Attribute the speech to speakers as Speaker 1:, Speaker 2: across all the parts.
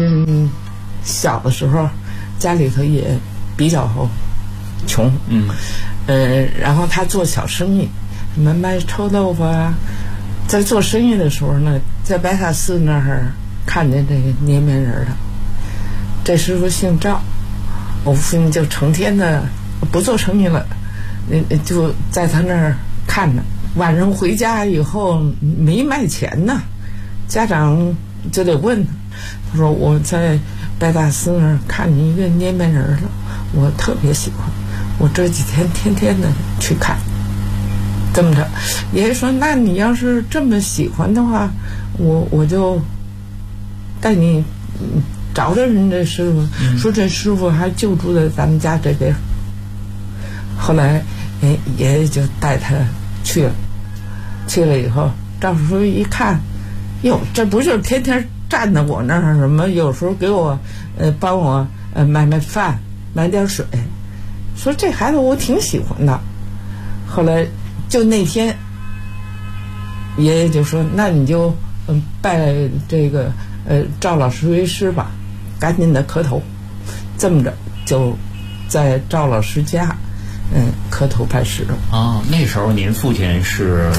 Speaker 1: 亲小的时候家里头也比较穷，然后他做小生意，什么卖臭豆腐啊。在做生意的时候呢，在白塔寺那儿看见这个捏面人的，这师傅姓赵，我父亲就成天的不做生意了，就在他那儿看着。晚上回家以后没卖钱呢，家长就得问他，他说我在白塔寺那儿看见一个捏面人了，我特别喜欢，我这几天天天的去看。这么着，爷爷说：“那你要是这么喜欢的话，我就带你找找人这师傅。说这师傅还就住在咱们家这边。”后来，爷爷就带他去了。去了以后，赵师傅一看，哟，这不就是天天站在我那儿什么？有时候给我帮我买饭，买点水。说这孩子我挺喜欢的。后来。就那天，爷爷就说：“那你就拜这个赵老师为师吧，赶紧的磕头。”这么着，就在赵老师家，磕头拜师了。
Speaker 2: 啊，那时候您父亲是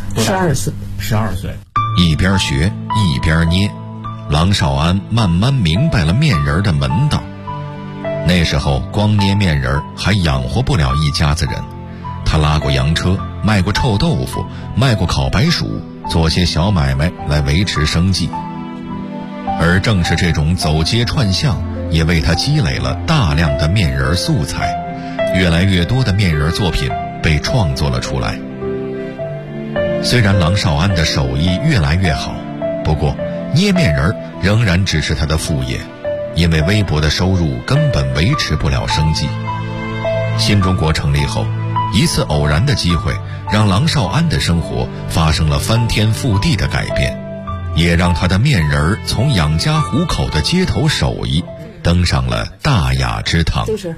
Speaker 1: 12岁。
Speaker 2: 12岁，
Speaker 3: 一边学一边捏，郎少安慢慢明白了面人的门道。那时候光捏面人还养活不了一家子人，他拉过洋车，卖过臭豆腐，卖过烤白薯，做些小买卖来维持生计。而正是这种走街串巷，也为他积累了大量的面人素材，越来越多的面人作品被创作了出来。虽然郎少安的手艺越来越好，不过捏面人仍然只是他的副业，因为微薄的收入根本维持不了生计。新中国成立后，一次偶然的机会让郎少安的生活发生了翻天覆地的改变，也让他的面人从养家糊口的街头手艺登上了大雅之堂。
Speaker 1: 就是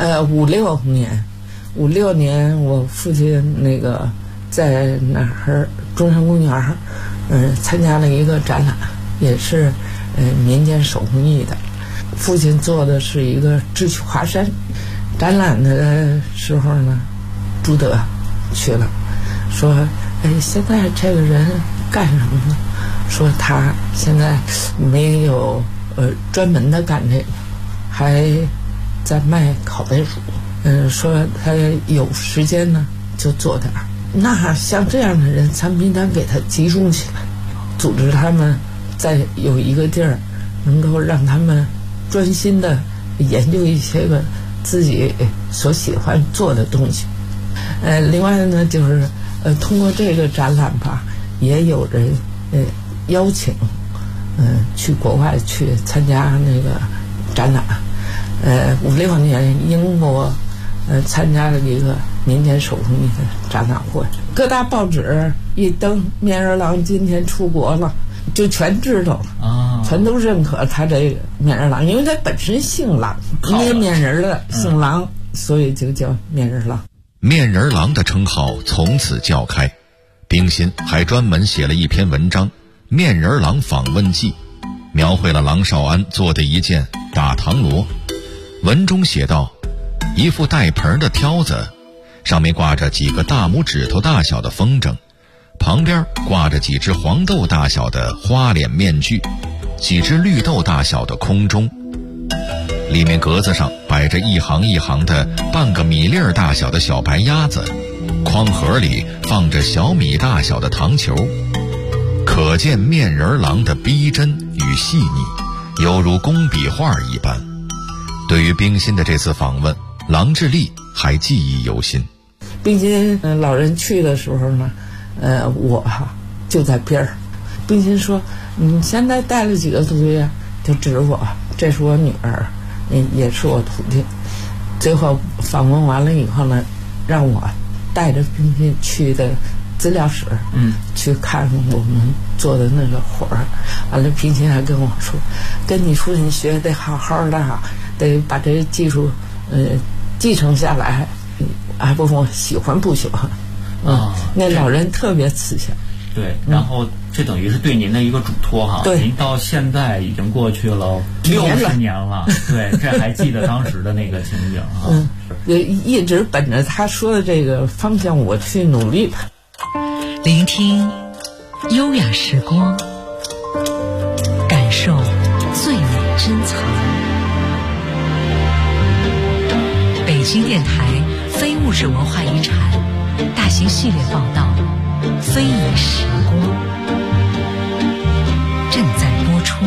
Speaker 1: 56年我父亲那个在哪儿中山公园参加了一个展览，也是民间手工艺的。父亲做的是一个智取华山，展览的时候呢，朱德去了，说现在这个人干什么呢？说他现在没有专门的干这个，还在卖烤白薯。说他有时间呢就做点儿。那像这样的人，咱们应当给他集中起来，组织他们在有一个地儿，能够让他们专心的研究一些个自己所喜欢做的东西。另外呢，就是通过这个展览吧，也有人邀请去国外去参加那个展览。56年英国参加了一个民间手工艺的展览会，各大报纸一登，面人郎今天出国了，就全知道了啊，全都认可他这个面人郎，因为他本身姓郎，捏面人的姓郎，所以就叫面人郎。
Speaker 3: 面人郎的称号从此叫开，冰心还专门写了一篇文章《面人郎访问记》，描绘了郎少安做的一件打唐锣。文中写道，一副带盆的挑子，上面挂着几个大拇指头大小的风筝，旁边挂着几只黄豆大小的花脸面具，几只绿豆大小的空钟，里面格子上摆着一行一行的半个米粒儿大小的小白鸭子，筐盒里放着小米大小的糖球，可见面人郎的逼真与细腻，犹如工笔画一般。对于冰心的这次访问，郎志立还记忆犹新。
Speaker 1: 冰心老人去的时候呢，我就在边儿。冰心说：“你现在带了几个徒弟啊？”就指我，这是我女儿，也是我徒弟。最后访问完了以后呢，让我带着冰心去的资料室，去看我们做的那个活儿。完了，冰心还跟我说：“跟你父亲学得好好的啊，得把这个技术继承下来。”还问我喜欢不喜欢？那老人特别慈祥。
Speaker 2: 对，然后这等于是对您的一个嘱托哈。
Speaker 1: 对，
Speaker 2: 您到现在已经过去了60年了，对，这还记得当时的那个情景啊。
Speaker 1: 一直本着他说的这个方向我去努力吧。
Speaker 4: 聆听优雅时光，感受最美珍藏。北京电台非物质文化遗产大型系列报道《非遗时光》正在播出。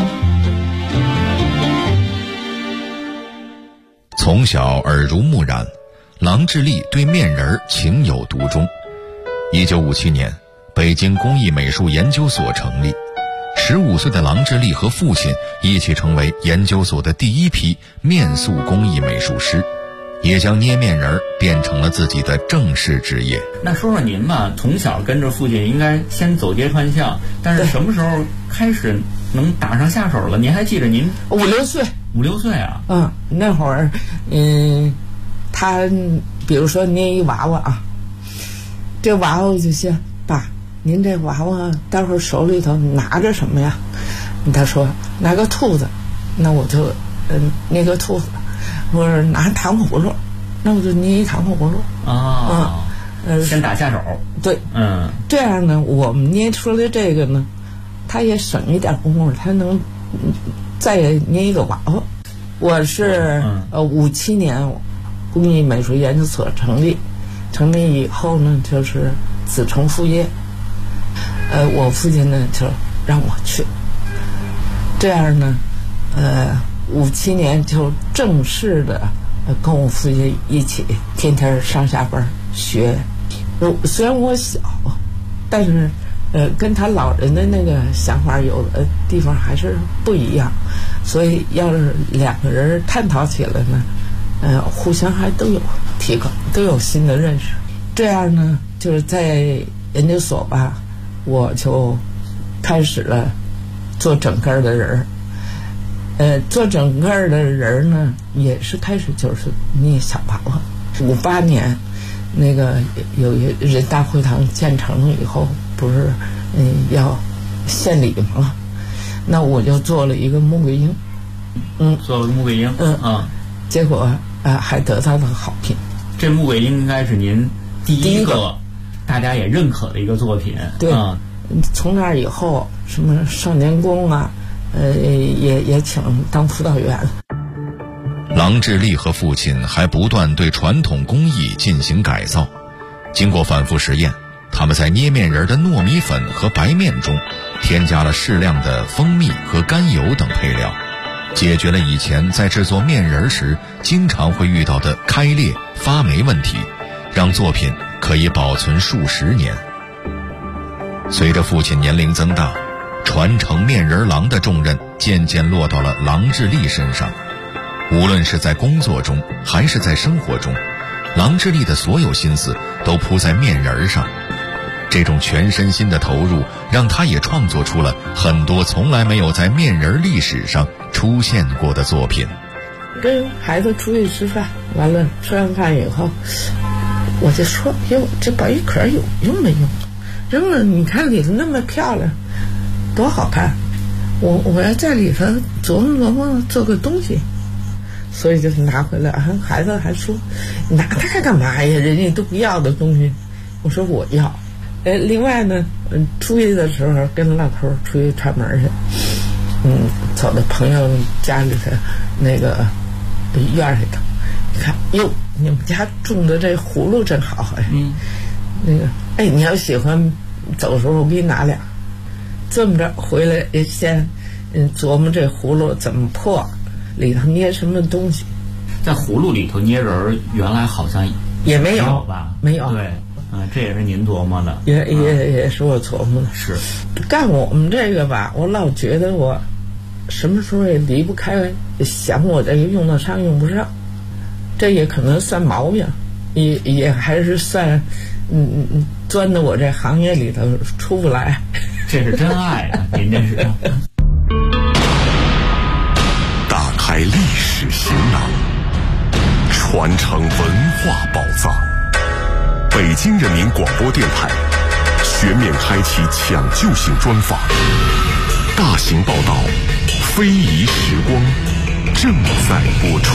Speaker 3: 从小耳濡目染，郎志丽对面人情有独钟。1957年，北京工艺美术研究所成立。15岁的郎志丽和父亲一起成为研究所的第一批面塑工艺美术师，也将捏面人变成了自己的正式职业。
Speaker 2: 那说说您吧，从小跟着父亲应该先走街串巷，但是什么时候开始能打上下手了？您还记得您
Speaker 1: 5、6岁
Speaker 2: ？5、6岁啊？
Speaker 1: 那会儿，他比如说捏一娃娃啊，这娃娃就说：“爸，您这娃娃待会儿手里头拿着什么呀？”他说：“拿个兔子。”那我就捏个兔子。或者拿糖葫芦，那我就捏一糖葫芦
Speaker 2: 啊。先打下手。
Speaker 1: 对，这样呢，我们捏出来这个呢，他也省一点功夫，他能再捏一个娃娃。我是57年工艺美术研究所成立以后呢，就是子承父业。我父亲呢就让我去，这样呢，57年就正式的跟我父亲一起天天上下班学。虽然我小，但是跟他老人的那个想法有的地方还是不一样，所以要是两个人探讨起来呢，互相还都有提高，都有新的认识。这样呢，就是在研究所吧，我就开始了做整个的人。做整个的人呢，也是开始就是捏小娃娃。58年，那个有一人大会堂建成以后，不是要献礼吗？那我就做了一个穆桂英，
Speaker 2: 做了穆桂英，
Speaker 1: 结果还得到了好评。
Speaker 2: 这穆桂英应该是您第一个大家也认可的一个作品。
Speaker 1: 对，从那以后，什么少年宫啊。也请当辅导员。
Speaker 3: 郎志丽和父亲还不断对传统工艺进行改造，经过反复实验，他们在捏面人的糯米粉和白面中添加了适量的蜂蜜和甘油等配料，解决了以前在制作面人时经常会遇到的开裂发霉问题，让作品可以保存数十年。随着父亲年龄增大，传承面人郎的重任渐渐落到了郎志丽身上。无论是在工作中还是在生活中，郎志丽的所有心思都扑在面人上。这种全身心的投入，让他也创作出了很多从来没有在面人历史上出现过的作品。
Speaker 1: 跟孩子出去吃饭，完了吃完饭以后，我就说：“哟，这宝玉壳有用没用？扔了，你看里头那么漂亮。多好看！我要在里头琢磨做个东西，所以就拿回来。孩子还说：“拿它干嘛呀？人家都不要的东西。”我说：“我要。”另外呢，出去的时候跟老头出去串门去，走到朋友家里头那个院里头，你看，哟，你们家种的这葫芦真好哎。那个，你要喜欢，走的时候我给你拿俩。这么着回来也先琢磨这葫芦怎么破，里头捏什么东西。
Speaker 2: 在葫芦里头捏人，原来好像
Speaker 1: 也没有
Speaker 2: 吧？
Speaker 1: 没有。
Speaker 2: 对，这也是您琢磨的。
Speaker 1: 也是我琢磨的。
Speaker 2: 是
Speaker 1: 干我们这个吧，我老觉得我什么时候也离不开想我这个用得上用不上，这也可能算毛病，也还是算钻到我这行业里头出不来。
Speaker 2: 这是真爱啊！您这是
Speaker 5: 打开历史行囊，传承文化宝藏。北京人民广播电台全面开启抢救性专访，大型报道，非遗时光正在播出。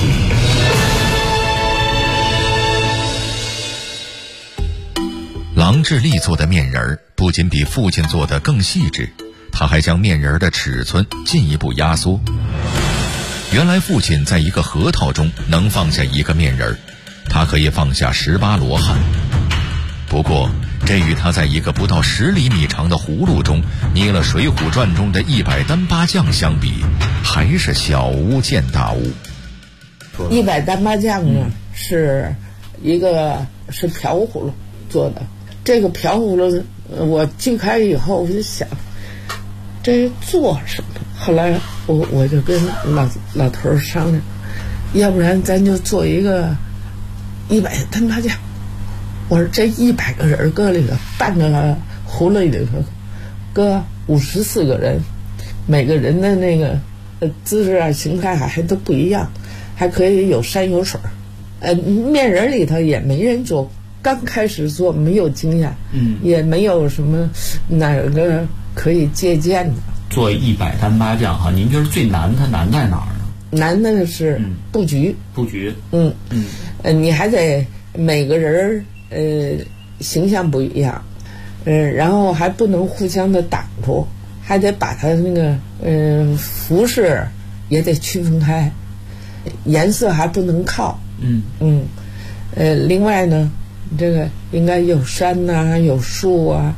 Speaker 3: 郎志立做的面人儿不仅比父亲做的更细致，他还将面人的尺寸进一步压缩。原来父亲在一个核桃中能放下一个面人儿，他可以放下18罗汉。不过这与他在一个不到10厘米长的葫芦中捏了《水浒传》中的100单八将相比，还是小巫见大巫。
Speaker 1: 100单八将呢，是一个是瓢葫芦做的。这个瓢葫芦我锯开以后，我就想这做什么？后来我就跟老头儿商量，要不然咱就做一个100单八将。我说这100个人搁里头，半个葫芦里头搁54个人，每个人的那个姿势啊、形态还都不一样，还可以有山有水。面人里头也没人做，刚开始做没有经验，也没有什么哪个可以借鉴的。
Speaker 2: 做100单八将哈，您觉得最难，它难在哪儿呢？
Speaker 1: 难的是布局。你还得每个人形象不一样，然后还不能互相的挡住，还得把它那个服饰也得区分开，颜色还不能靠。另外呢，这个应该有山呐、有树啊，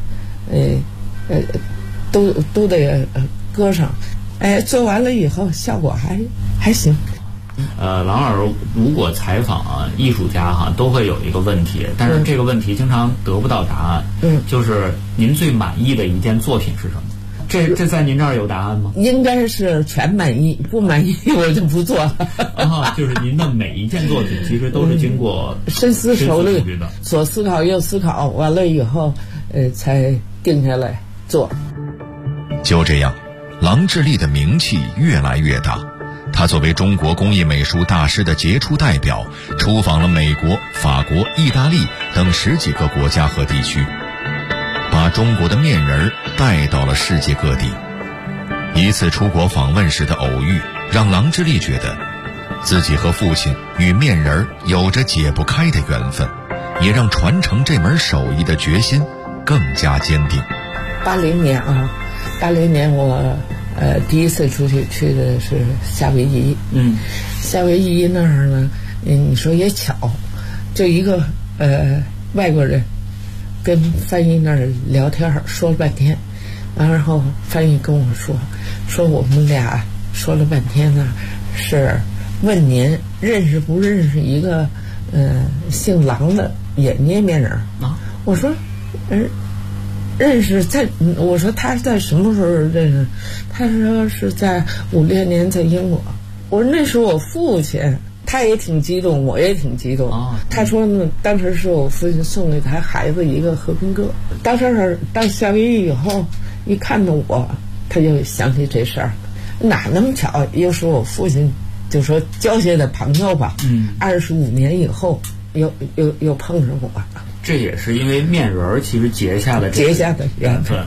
Speaker 1: 都得搁上。做完了以后效果还行。
Speaker 2: 郎二如果采访艺术家哈，都会有一个问题，但是这个问题经常得不到答案。就是您最满意的一件作品是什么？这在您这儿有答案吗？
Speaker 1: 应该是全满意，不满意我就不做了。
Speaker 2: 就是您的每一件作品其实都是经过
Speaker 1: 深思熟虑
Speaker 2: 的，
Speaker 1: 左思考右思考，完了以后才定下来做。
Speaker 3: 就这样，郎志立的名气越来越大。他作为中国工艺美术大师的杰出代表，出访了美国、法国、意大利等10几个国家和地区，把中国的面人带到了世界各地。一次出国访问时的偶遇，让郎志立觉得自己和父亲与面人有着解不开的缘分，也让传承这门手艺的决心更加坚定。
Speaker 1: 80年我第一次出去的是夏威夷。夏威夷那儿呢，你说也巧，就一个外国人跟翻译那儿聊天说了半天，然后翻译跟我说我们俩说了半天呢，是问您认识不认识一个姓郎的也捏面人啊？我说认识，我说他在什么时候认识？他说是在5、6年在英国。我说那是我父亲，他也挺激动，我也挺激动。他说呢，当时是我父亲送给他孩子一个和平鸽。到夏威夷以后，一看到我，他就想起这事儿，哪那么巧，又是我父亲，就说交些的朋友吧。25年以后，又碰上我。
Speaker 2: 这也是因为面人其实结下的缘分。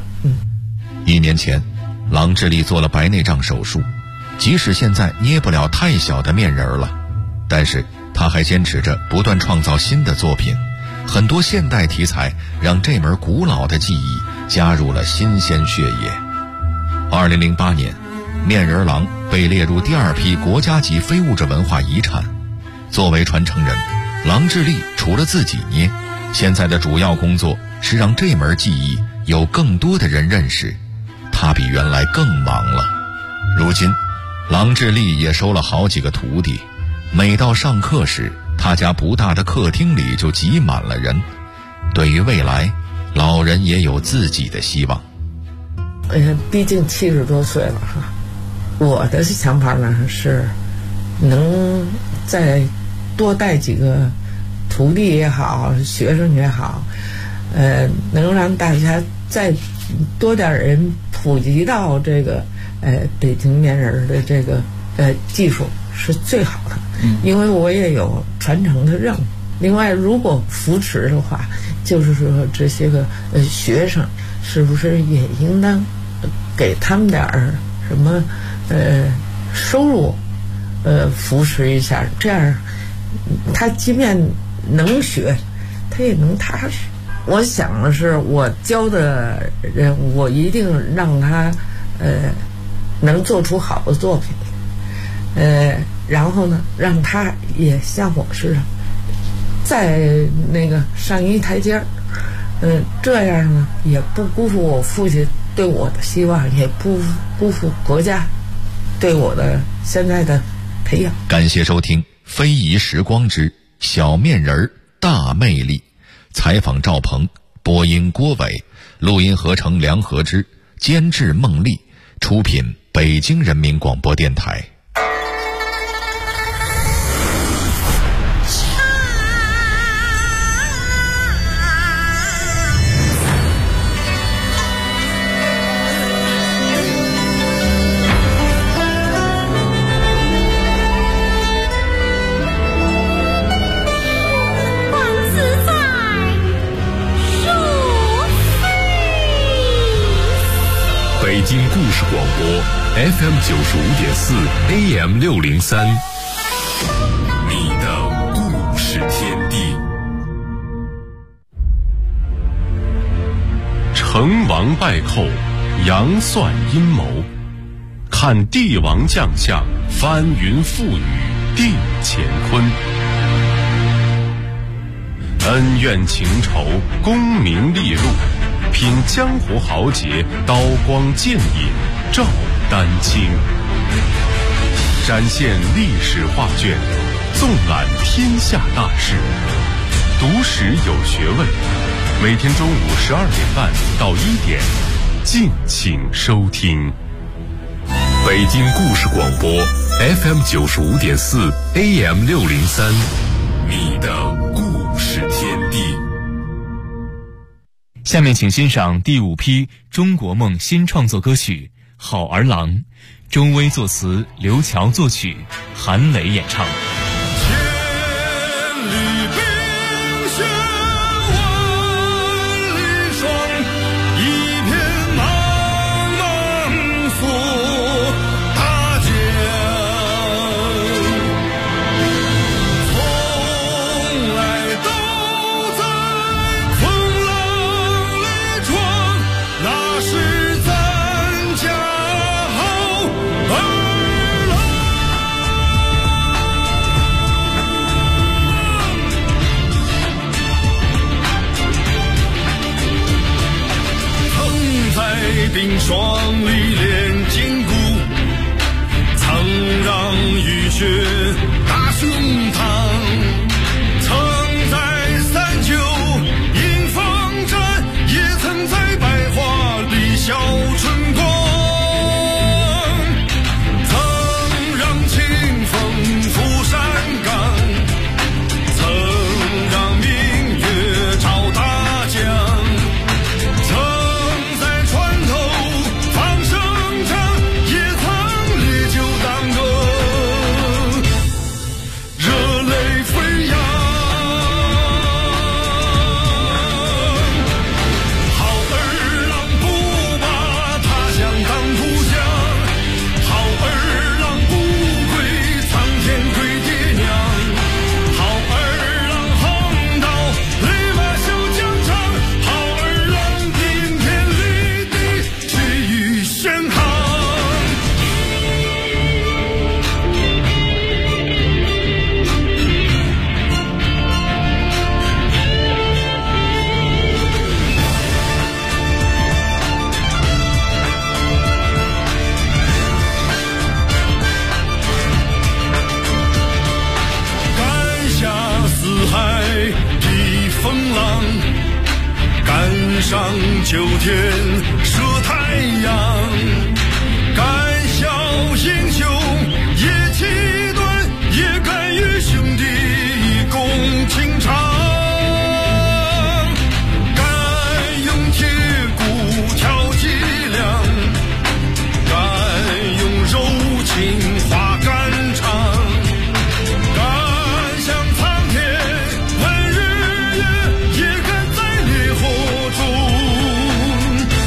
Speaker 3: 1年前，郎志立做了白内障手术，即使现在捏不了太小的面人了，但是他还坚持着不断创造新的作品。很多现代题材让这门古老的技艺加入了新鲜血液。2008年，面人郎被列入第2批国家级非物质文化遗产。作为传承人，郎志立除了自己捏，现在的主要工作是让这门技艺有更多的人认识。他比原来更忙了。如今，郎志立也收了好几个徒弟。每到上课时，他家不大的客厅里就挤满了人。对于未来，老人也有自己的希望。
Speaker 1: 毕竟70多岁了哈，我的想法呢是，能再多带几个徒弟也好，学生也好，能让大家再多点人普及到这个北京面人的这个技术是最好的。因为我也有传承的任务。另外，如果扶持的话，就是说这些个学生是不是也应当给他们点儿什么收入，扶持一下，这样他即便能学，他也能踏实。我想的是，我教的人，我一定让他能做出好的作品，然后呢，让他也像我似的，在那个上一台阶儿，这样呢，也不辜负我父亲对我的希望，也不辜负国家对我的现在的培养。
Speaker 3: 感谢收听《非遗时光之小面人儿大魅力》，采访赵鹏，播音郭伟，录音合成梁和之，监制孟丽，出品北京人民广播电台。
Speaker 5: 北京故事广播 FM 95.4 AM 603，你的故事天地。成王败寇，杨算阴谋，看帝王将相，翻云覆雨定乾坤。恩怨情仇，功名利禄，品江湖豪杰，刀光剑影照丹青，展现历史画卷，纵览天下大事，读史有学问。每天中午12点半到1点，敬请收听。北京故事广播 FM 95.4 AM 603，你的故事天地。
Speaker 6: 下面请欣赏第5批中国梦新创作歌曲《好儿郎》，周薇作词，刘乔作曲，韩磊演唱。
Speaker 7: 千里冰雪万里霜，一片茫茫锁大江，从来都在风浪里闯，那是咱家好儿郎。曾在冰霜里练筋骨，曾让雨雪打胸膛，曾在三九迎风战，也曾在百花里笑春光，曾让清风拂山岗，曾让明月照大江，曾在船头放声唱，也曾烈酒当歌，热泪飞扬。好儿郎不把他乡当故乡，好儿郎不跪苍天跪爹娘，好儿郎横刀立马修疆场，好儿郎顶天立地气宇轩昂。赶下四海的风浪，赶上九天射太阳，敢笑英雄也气短，也敢与兄弟共情长，敢用铁骨挑脊梁，敢用柔情画肝肠，敢向苍天问日月，也敢在烈火中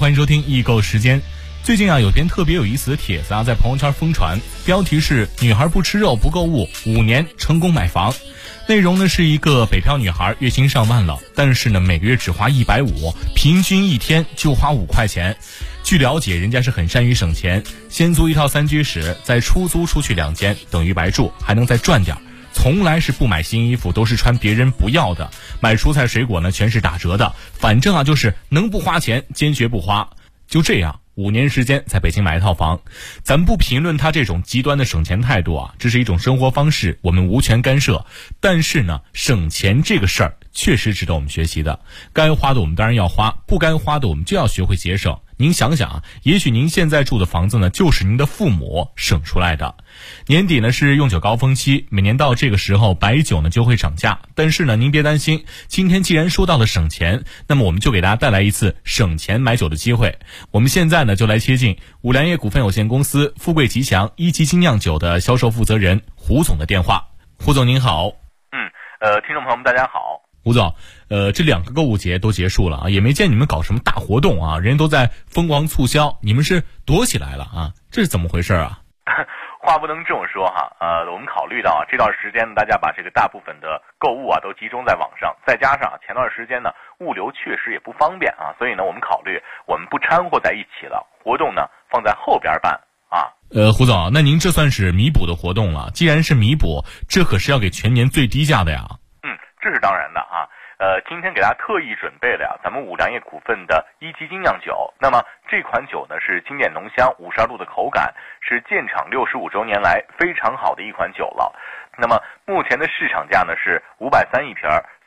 Speaker 6: 欢迎收听易购时间。最近啊，有篇特别有意思的帖子啊，在朋友圈疯传，标题是女孩不吃肉不购物，5年成功买房。内容呢是一个北漂女孩，月薪上万了，但是呢每个月只花150，平均一天就花5块钱。据了解，人家是很善于省钱，先租一套3居室，再出租出去2间，等于白住，还能再赚点。从来是不买新衣服，都是穿别人不要的。买蔬菜水果呢，全是打折的。反正啊，就是能不花钱，坚决不花。就这样，5年时间在北京买一套房。咱不评论他这种极端的省钱态度啊，这是一种生活方式，我们无权干涉。但是呢，省钱这个事儿确实值得我们学习的。该花的我们当然要花，不该花的我们就要学会节省。您想想啊，也许您现在住的房子呢，就是您的父母省出来的。年底呢是用酒高峰期，每年到这个时候白酒呢就会涨价。但是呢，您别担心，今天既然说到了省钱，那么我们就给大家带来一次省钱买酒的机会。我们现在呢就来接近五粮液股份有限公司富贵吉祥一级精酿酒的销售负责人胡总的电话。胡总您好。
Speaker 8: 听众朋友们大家好。
Speaker 6: 胡总，这2个购物节都结束了啊，也没见你们搞什么大活动啊，人家都在疯狂促销，你们是躲起来了啊？这是怎么回事啊？
Speaker 8: 话不能这么说哈，我们考虑到这段时间大家把这个大部分的购物都集中在网上，再加上前段时间呢物流确实也不方便啊，所以呢我们考虑我们不掺和在一起了，活动呢放在后边办啊。
Speaker 6: 胡总，那您这算是弥补的活动了，既然是弥补，这可是要给全年最低价的呀。
Speaker 8: 这是当然的啊。今天给大家特意准备了咱们五粮液股份的一级精酿酒。那么这款酒呢是经典浓香，52度的口感，是建厂65周年来非常好的一款酒了。那么目前的市场价呢是530一瓶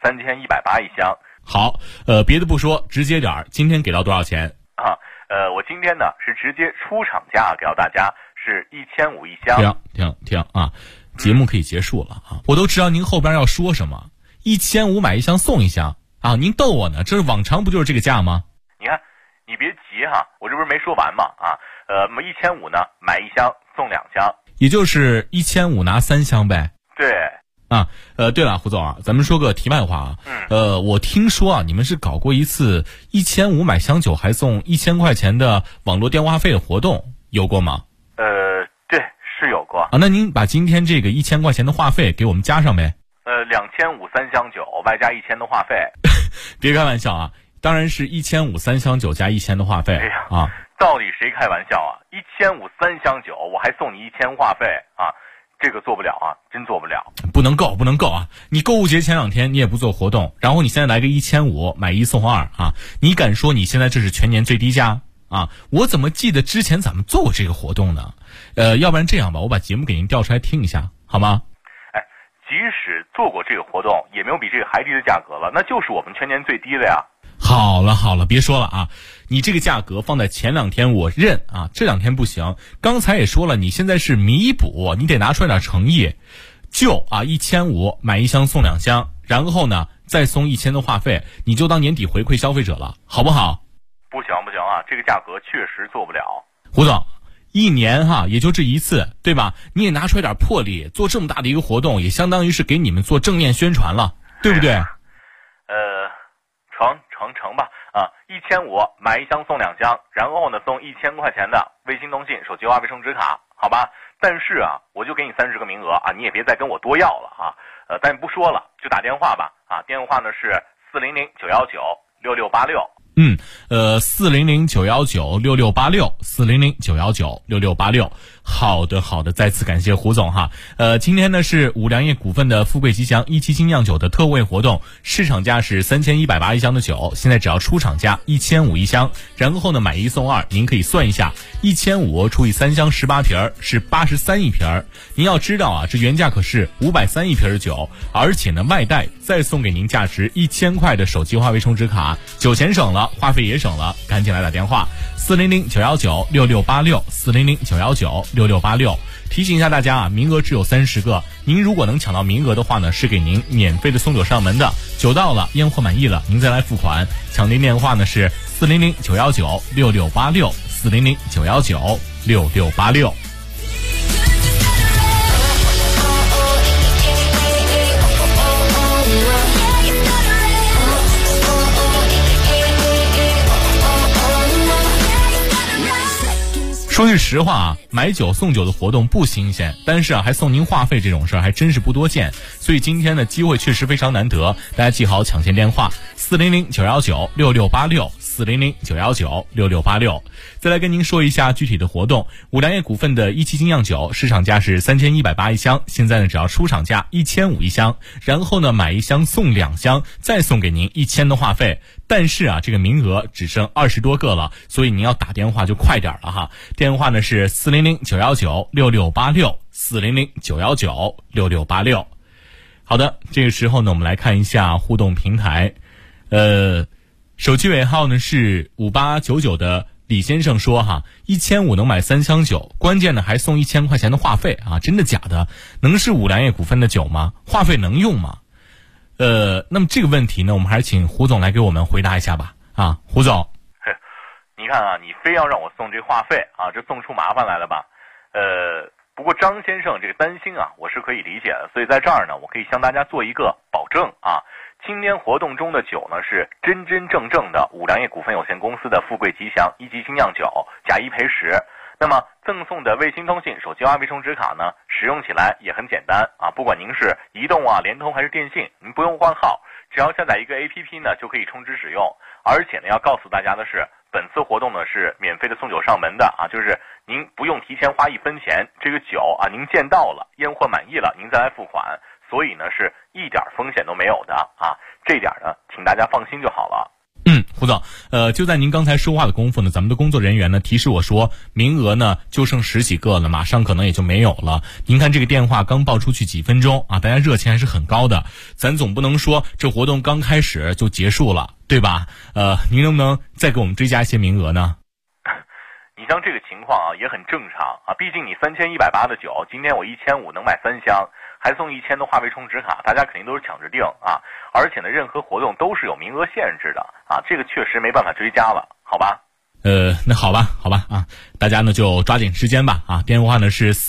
Speaker 8: ，3180一箱。
Speaker 6: 好，别的不说，直接点儿，今天给到多少钱
Speaker 8: 啊？我今天呢是直接出厂价给到大家是1500一箱。
Speaker 6: 停啊！节目可以结束了啊！我都知道您后边要说什么，1500买一箱送一箱啊！您逗我呢？这是往常不就是这个价吗？
Speaker 8: 你看，你别急哈，我这不是没说完吗？1500呢买1箱送2箱，
Speaker 6: 也就是1500拿3箱呗。
Speaker 8: 对。
Speaker 6: 啊，对了，胡总啊，咱们说个题外话啊。我听说啊，你们是搞过一次1500买箱酒还送1000块钱的网络电话费的活动，有过吗？
Speaker 8: 对，是有过。
Speaker 6: 啊，那您把今天这个1000块钱的话费给我们加上呗。
Speaker 8: 2500 3箱酒外加1000的话费。
Speaker 6: 别开玩笑啊，当然是1500 3箱酒加1000的话费。
Speaker 8: 哎呀
Speaker 6: 啊，
Speaker 8: 到底谁开玩笑啊？1500 3箱酒，我还送你1000话费啊！这个做不了啊，真做不了。
Speaker 6: 不能够啊！你购物节前2天你也不做活动，然后你现在来个1500买1送2啊！你敢说你现在这是全年最低价啊？我怎么记得之前咱们做过这个活动呢？要不然这样吧，我把节目给您调出来听一下，好吗？
Speaker 8: 即使做过这个活动，也没有比这个还低的价格了，那就是我们全年最低的呀。
Speaker 6: 好了，别说了啊！你这个价格放在前2天我认啊，这2天不行。刚才也说了，你现在是弥补，你得拿出来点诚意。就1500买1箱送2箱，然后呢再送1000的话费，你就当年底回馈消费者了，好不好？
Speaker 8: 不行啊，这个价格确实做不了。
Speaker 6: 胡总，1年也就这一次，对吧？你也拿出来点魄力，做这么大的一个活动，也相当于是给你们做正面宣传了，对不对？
Speaker 8: 成吧啊！1500买1箱送2箱，然后呢送1000块钱的微信通信手机化卫生纸卡，好吧？但是我就给你30个名额啊，你也别再跟我多要了啊！咱不说了，就打电话吧啊！电话呢是400-919-6686。400-919-6686，400-919-6686。好的，再次感谢胡总哈。今天呢是五粮液股份的富贵吉祥一期精酿酒的特惠活动，市场价是3180一箱的酒，现在只要出厂价1500一箱，然后呢买1送2，您可以算一下，1500除以3箱18瓶是83一瓶。您要知道啊，这原价可是530一瓶的酒，而且呢外带再送给您价值1000块的手机化卫生纸卡，酒钱省了，话费也省了，赶紧来打电话400-919-6686，400-919-6686。提醒一下大家啊，名额只有30个，您如果能抢到名额的话呢，是给您免费的送酒上门的。酒到了，烟货满意了，您再来付款。抢订电话呢是400-919-6686，400-919-6686。 说句实话啊，买酒送酒的活动不新鲜，但是啊，还送您话费这种事儿还真是不多见。所以今天的机会确实非常难得，大家记好抢先电话400-919-6686，400-919-6686。再来跟您说一下具体的活动。五粮液股份的一期精酿酒市场价是3180一箱，现在呢只要出厂价1500一箱，然后呢买一箱送2箱，再送给您1000的话费。但是啊，这个名额只剩20多个了，所以您要打电话就快点了哈。电话呢是400-919-6686，400-919-6686。好的，这个时候呢，我们来看一下互动平台。手机尾号呢是5899的李先生说哈，1500能买3箱酒，关键呢还送1000块钱的话费啊，真的假的？能是五粮液股份的酒吗？话费能用吗？那么这个问题呢，我们还是请胡总来给我们回答一下吧。啊，胡总，
Speaker 9: 你看啊，你非要让我送这话费啊，这送出麻烦来了吧？不过张先生这个担心啊，我是可以理解的，所以在这儿呢，我可以向大家做一个保证啊。今天活动中的酒呢是真真正正的五粮液股份有限公司的富贵吉祥1级精酿酒，假1赔10。那么赠送的卫星通信手机话费充值卡呢，使用起来也很简单啊，不管您是移动啊、联通还是电信，您不用换号，只要下载一个 APP 呢就可以充值使用。而且呢，要告诉大家的是，本次活动呢是免费的送酒上门的啊，就是您不用提前花1分钱，这个酒啊您见到了，验货满意了，您再来付款，所以呢是一点风险都没有的啊，这点呢请大家放心就好了。
Speaker 8: 胡总，就在您刚才说话的功夫呢，咱们的工作人员呢提示我说，名额呢就剩10几个了，马上可能也就没有了。您看这个电话刚报出去几分钟啊，大家热情还是很高的，咱总不能说这活动刚开始就结束了，对吧？您能不能再给我们追加一些名额呢？
Speaker 9: 你像这个情况啊，也很正常啊，毕竟你3180的酒，今天我1500能买3箱，还送1000的话费充值卡，大家肯定都是抢着订啊。而且呢，任何活动都是有名额限制的啊，这个确实没办法追加了，好吧？
Speaker 8: 那好吧啊，大家呢就抓紧时间吧啊，电话呢是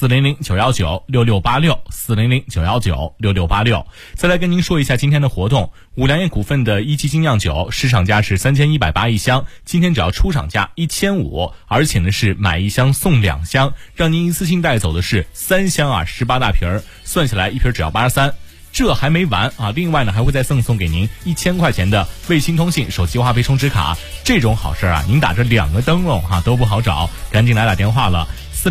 Speaker 8: 400-919-6686，400-919-6686。再来跟您说一下今天的活动，五粮液股份的1期精酿酒市场价是3180一箱，今天只要出厂价1500，而且呢是买1箱送2箱，让您一次性带走的是3箱啊，18大瓶，算起来一瓶只要83。这还没完啊！另外呢，还会再赠送给您1000块钱的卫星通信手机话费充值卡。这种好事啊，您打着2个灯笼都不好找，赶紧来打电话了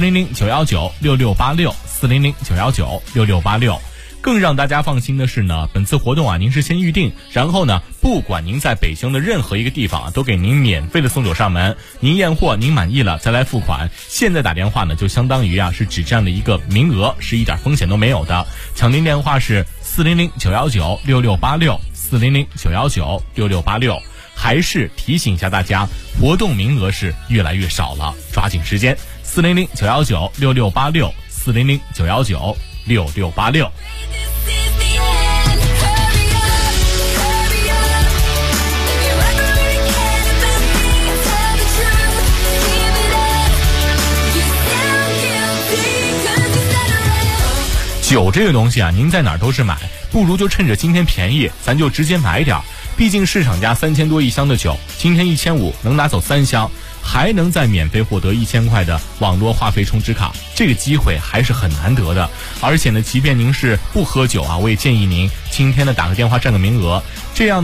Speaker 8: ，400-919-6686，400-919-6686。更让大家放心的是呢，本次活动啊，您是先预定，然后呢，不管您在北京的任何一个地方啊，都给您免费的送酒上门。您验货，您满意了再来付款。现在打电话呢，就相当于啊是只占了一个名额，是一点风险都没有的。抢您电话是400-919-6686，400-919-6686。还是提醒一下大家，活动名额是越来越少了，抓紧时间，400-919-6686，400-919-6686。酒这个东西啊，您在哪儿都是买，不如就趁着今天便宜，咱就直接买点儿。毕竟市场价3000多一箱的酒，今天1500能拿走3箱，还能再免费获得1000块的网络话费充值卡，这个机会还是很难得的。而且呢，即便您是不喝酒啊，我也建议您今天呢打个电话占个名额，这样